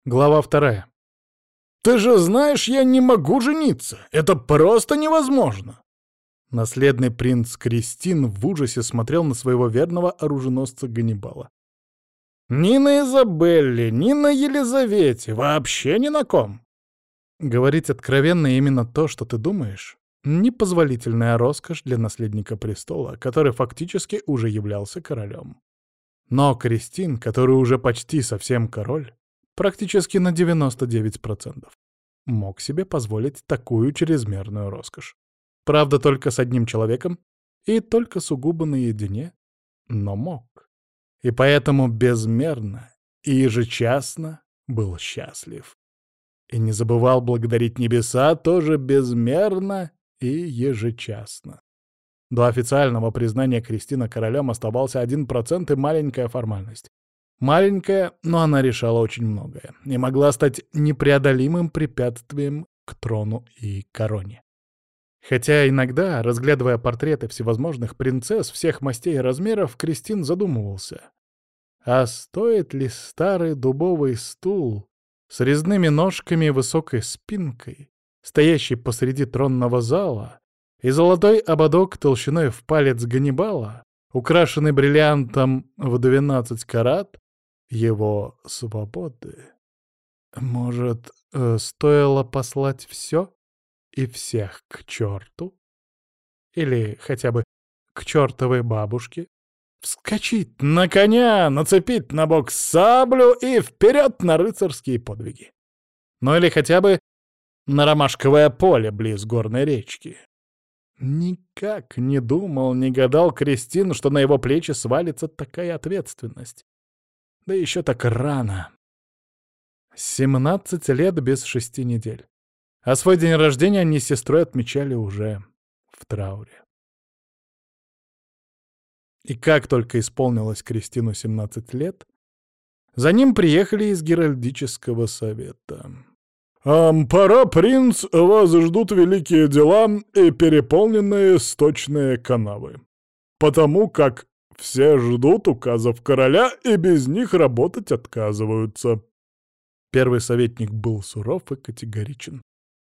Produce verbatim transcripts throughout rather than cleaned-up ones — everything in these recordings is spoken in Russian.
Глава вторая. «Ты же знаешь, я не могу жениться! Это просто невозможно!» Наследный принц Кристин в ужасе смотрел на своего верного оруженосца Ганнибала. «Ни на Изабелле, ни на Елизавете, вообще ни на ком!» Говорить откровенно именно то, что ты думаешь, непозволительная роскошь для наследника престола, который фактически уже являлся королем. Но Кристин, который уже почти совсем король, практически на девяносто девять процентов, мог себе позволить такую чрезмерную роскошь. Правда, только с одним человеком и только сугубо наедине, но мог. И поэтому безмерно и ежечасно был счастлив. И не забывал благодарить небеса тоже безмерно и ежечасно. До официального признания Кристина королем оставался один процент и маленькая формальность. Маленькая, но она решала очень многое и могла стать непреодолимым препятствием к трону и короне. Хотя иногда, разглядывая портреты всевозможных принцесс всех мастей и размеров, Кристин задумывался, а стоит ли старый дубовый стул с резными ножками и высокой спинкой, стоящий посреди тронного зала, и золотой ободок толщиной в палец Ганнибала, украшенный бриллиантом в двенадцать карат, его свободы. Может, э, стоило послать все и всех к черту? Или хотя бы к чертовой бабушке? Вскочить на коня, нацепить на бок саблю и вперед на рыцарские подвиги. Ну или хотя бы на ромашковое поле близ горной речки. Никак не думал, не гадал Кристин, что на его плечи свалится такая ответственность. Да еще так рано. Семнадцать лет без шести недель. А свой день рождения они с сестрой отмечали уже в трауре. И как только исполнилось Кристину семнадцать лет, за ним приехали из Геральдического совета. «Ам, пора, принц, вас ждут великие дела и переполненные сточные канавы. Потому как все ждут указов короля и без них работать отказываются». Первый советник был суров и категоричен.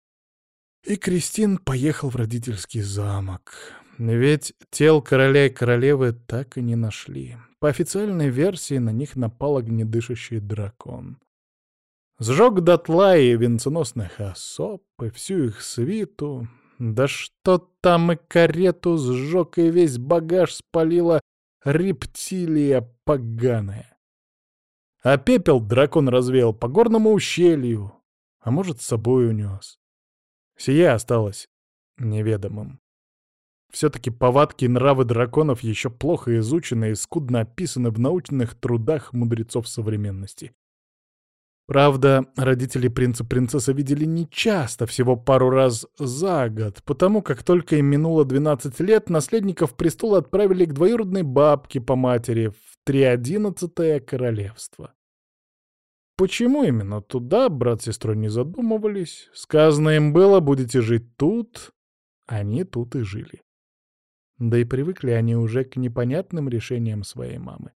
И Кристин поехал в родительский замок. Ведь тел короля и королевы так и не нашли. По официальной версии на них напал огнедышащий дракон. Сжег дотла и венценосных особ, и всю их свиту. Да что там и карету сжег, и весь багаж спалила рептилия поганая. А пепел дракон развеял по горному ущелью, а может, с собой унес. Сие осталось неведомым. Все-таки повадки и нравы драконов еще плохо изучены и скудно описаны в научных трудах мудрецов современности. Правда, родители принца-принцессы видели нечасто, всего пару раз за год, потому как только им минуло двенадцать лет, наследников престола отправили к двоюродной бабке по матери в триодиннадцатое королевство. Почему именно туда, брат с сестрой не задумывались. Сказано им было, будете жить тут, они тут и жили. Да и привыкли они уже к непонятным решениям своей мамы.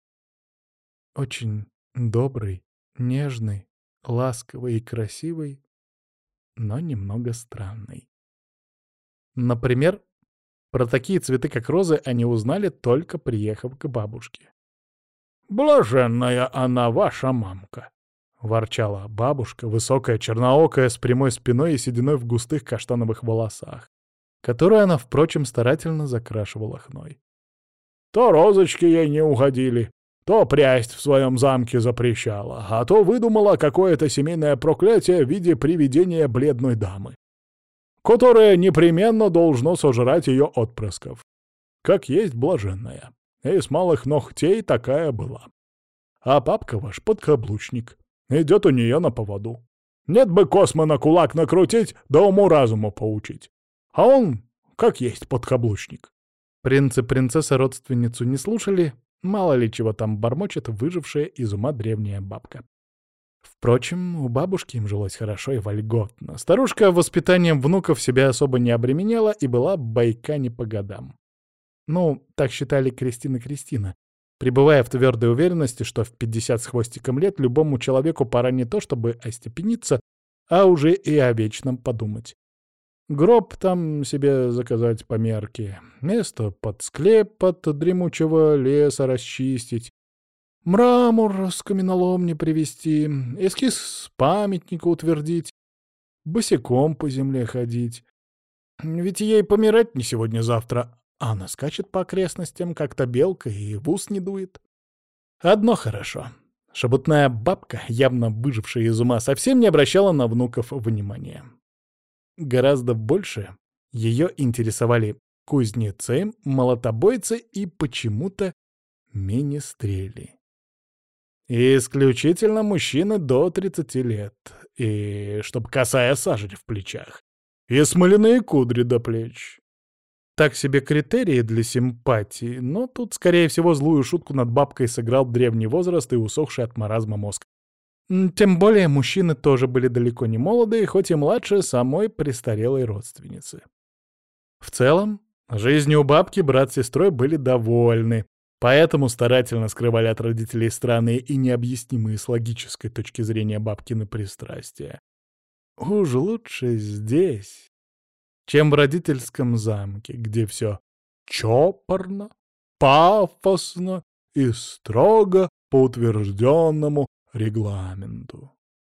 Очень добрый, нежный, ласковый и красивый, но немного странный. Например, про такие цветы, как розы, они узнали, только приехав к бабушке. «Блаженная она, ваша мамка!» — ворчала бабушка, высокая, черноокая, с прямой спиной и сединой в густых каштановых волосах, которую она, впрочем, старательно закрашивала хной. «То розочки ей не уходили, то прясть в своем замке запрещала, а то выдумала какое-то семейное проклятие в виде привидения бледной дамы, которое непременно должно сожрать ее отпрысков. Как есть блаженная. И с малых ногтей такая была. А папка ваш подкаблучник. Идет у нее на поводу. Нет бы Космо на кулак накрутить, да уму-разуму поучить. А он, как есть, подкаблучник». Принц и принцесса родственницу не слушали, мало ли чего там бормочет выжившая из ума древняя бабка. Впрочем, у бабушки им жилось хорошо и вольготно. Старушка воспитанием внуков себя особо не обременяла и была бойка не по годам. Ну, так считали Кристина и Кристина. пребывая в твердой уверенности, что в пятьдесят с хвостиком лет любому человеку пора не то чтобы остепениться, а уже и о вечном подумать. Гроб там себе заказать по мерке, место под склеп от дремучего леса расчистить, мрамор с каменоломни привезти, эскиз памятника утвердить, босиком по земле ходить. Ведь ей помирать не сегодня-завтра, а она скачет по окрестностям, как-то белка, и в ус не дует. Одно хорошо. Шебутная бабка, явно выжившая из ума, совсем не обращала на внуков внимания. Гораздо больше ее интересовали кузнецы, молотобойцы и почему-то министрели. Исключительно мужчины до тридцати лет, и чтоб косая сажень в плечах, и смоляные кудри до плеч. Так себе критерии для симпатии, но тут, скорее всего, злую шутку над бабкой сыграл древний возраст и усохший от маразма мозг. Тем более мужчины тоже были далеко не молодые, хоть и младше самой престарелой родственницы. В целом, жизнью у бабки брат с сестрой были довольны, поэтому старательно скрывали от родителей странные и необъяснимые с логической точки зрения бабкины пристрастия. Уж лучше здесь, чем в родительском замке, где все чопорно, пафосно и строго по утвержденному регламенту.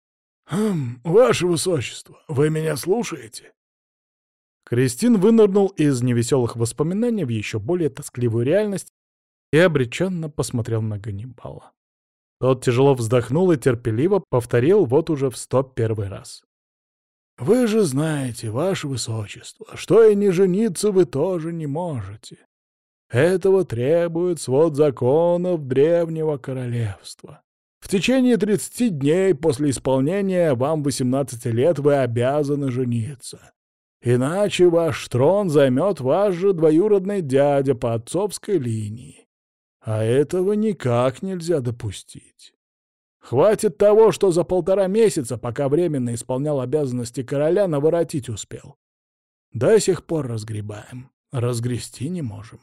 «Хм, ваше высочество, вы меня слушаете?» Кристин вынырнул из невеселых воспоминаний в еще более тоскливую реальность и обреченно посмотрел на Ганнибала. Тот тяжело вздохнул и терпеливо повторил вот уже в сто первый раз. «Вы же знаете, ваше высочество, что и не жениться вы тоже не можете. Этого требует свод законов древнего королевства. В течение тридцати дней после исполнения вам восемнадцати лет вы обязаны жениться. Иначе ваш трон займет ваш же двоюродный дядя по отцовской линии. А этого никак нельзя допустить. Хватит того, что за полтора месяца, пока временно исполнял обязанности короля, наворотить успел. До сих пор разгребаем, разгрести не можем».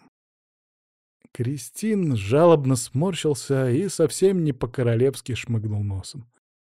Кристин жалобно сморщился и совсем не по-королевски шмыгнул носом.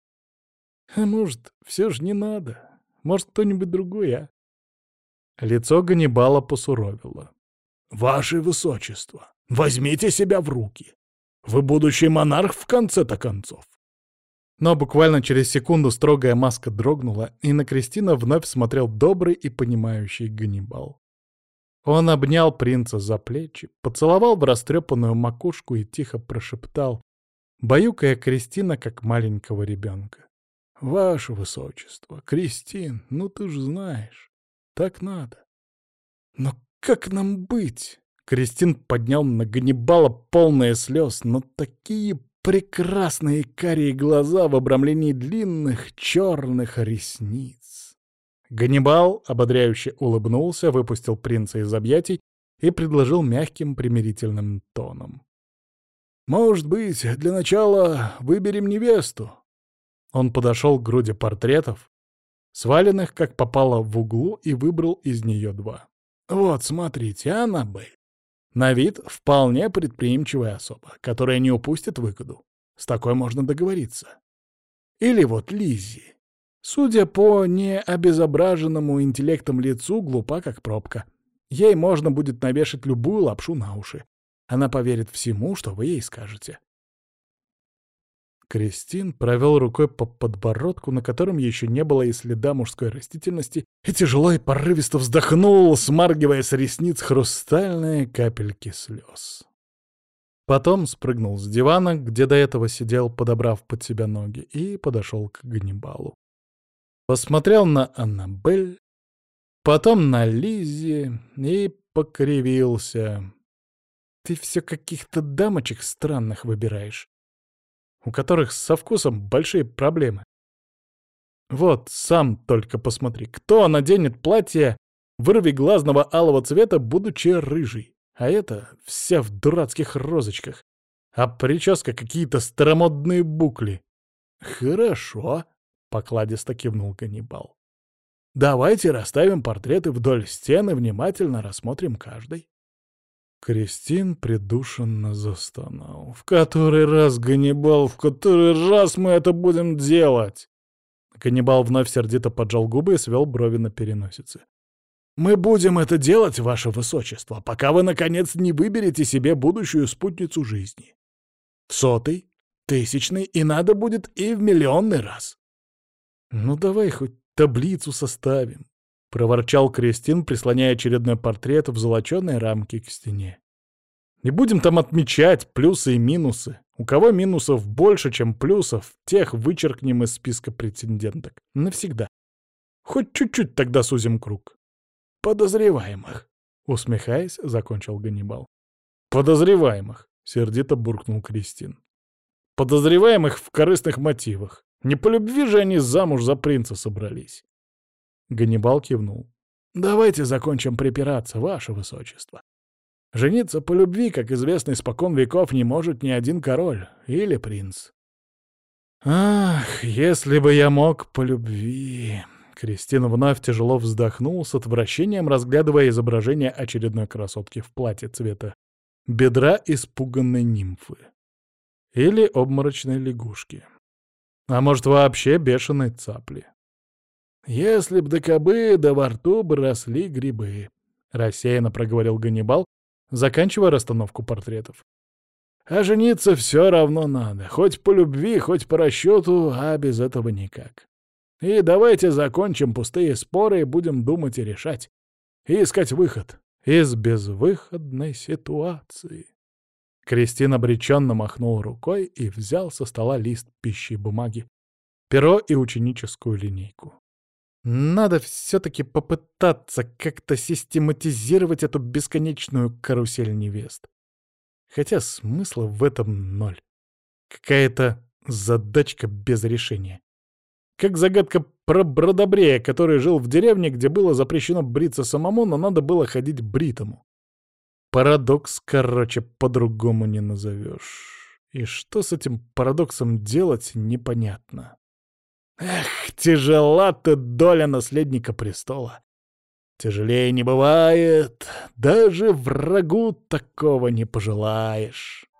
«А может, все же не надо? Может, кто-нибудь другой, а?» Лицо Ганнибала посуровило. «Ваше высочество, возьмите себя в руки. Вы будущий монарх в конце-то концов». Но буквально через секунду строгая маска дрогнула, и на Кристина вновь смотрел добрый и понимающий Ганнибал. Он обнял принца за плечи, поцеловал в растрепанную макушку и тихо прошептал, баюкая Кристина как маленького ребенка. «Ваше высочество, Кристин, ну ты ж знаешь, так надо». «Но как нам быть?» Кристин поднял на Ганнибала полные слез, но такие прекрасные карие глаза в обрамлении длинных черных ресниц. Ганнибал ободряюще улыбнулся, выпустил принца из объятий и предложил мягким примирительным тоном. «Может быть, для начала выберем невесту?» Он подошел к груди портретов, сваленных как попало в углу, и выбрал из нее два. «Вот, смотрите, Аннабель. На вид вполне предприимчивая особа, которая не упустит выгоду. С такой можно договориться. Или вот Лиззи. Судя по необезображенному интеллектом лицу, глупа как пробка. Ей можно будет навешать любую лапшу на уши. Она поверит всему, что вы ей скажете». Кристин провел рукой по подбородку, на котором еще не было и следа мужской растительности, и тяжело и порывисто вздохнул, смаргивая с ресниц хрустальные капельки слез. Потом спрыгнул с дивана, где до этого сидел, подобрав под себя ноги, и подошел к Ганнибалу. Посмотрел на Аннабель, потом на Лиззи и покривился. «Ты все каких-то дамочек странных выбираешь, у которых со вкусом большие проблемы. Вот, сам только посмотри, кто наденет платье вырви-глазного алого цвета, будучи рыжий, а это вся в дурацких розочках, а прическа какие-то старомодные букли». «Хорошо», — покладисто кивнул Ганнибал. «Давайте расставим портреты вдоль стены, внимательно рассмотрим каждый». Кристин придушенно застонал. «В который раз, Ганнибал, в который раз мы это будем делать?» Ганнибал вновь сердито поджал губы и свел брови на переносице. «Мы будем это делать, ваше высочество, пока вы, наконец, не выберете себе будущую спутницу жизни. В сотый, тысячный и надо будет и в миллионный раз». «Ну давай хоть таблицу составим», — проворчал Кристин, прислоняя очередной портрет в золоченой рамке к стене. «Не будем там отмечать плюсы и минусы. У кого минусов больше, чем плюсов, тех вычеркнем из списка претенденток. Навсегда. Хоть чуть-чуть тогда сузим круг». «Подозреваемых», — усмехаясь, закончил Ганнибал. «Подозреваемых», — сердито буркнул Кристин. «Подозреваемых в корыстных мотивах. Не по любви же они замуж за принца собрались». Ганнибал кивнул. «Давайте закончим припираться, ваше высочество. Жениться по любви, как известно, испокон веков не может ни один король или принц». «Ах, если бы я мог по любви...» Кристин вновь тяжело вздохнул, с отвращением разглядывая изображение очередной красотки в платье цвета бедра испуганной нимфы. Или обморочной лягушки. А может, вообще бешеной цапли. «Если б да кобы, да во рту бы росли грибы», — рассеянно проговорил Ганнибал, заканчивая расстановку портретов. «А жениться все равно надо, хоть по любви, хоть по расчету, а без этого никак. И давайте закончим пустые споры и будем думать и решать, и искать выход из безвыходной ситуации». Кристин обреченно махнул рукой и взял со стола лист пищи и бумаги, перо и ученическую линейку. Надо все-таки попытаться как-то систематизировать эту бесконечную карусель невест. Хотя смысла в этом ноль. Какая-то задачка без решения. Как загадка про Бродобрея, который жил в деревне, где было запрещено бриться самому, но надо было ходить бритому. Парадокс, короче, по-другому не назовешь. И что с этим парадоксом делать, непонятно. Эх, тяжела ты доля наследника престола. Тяжелее не бывает, даже врагу такого не пожелаешь.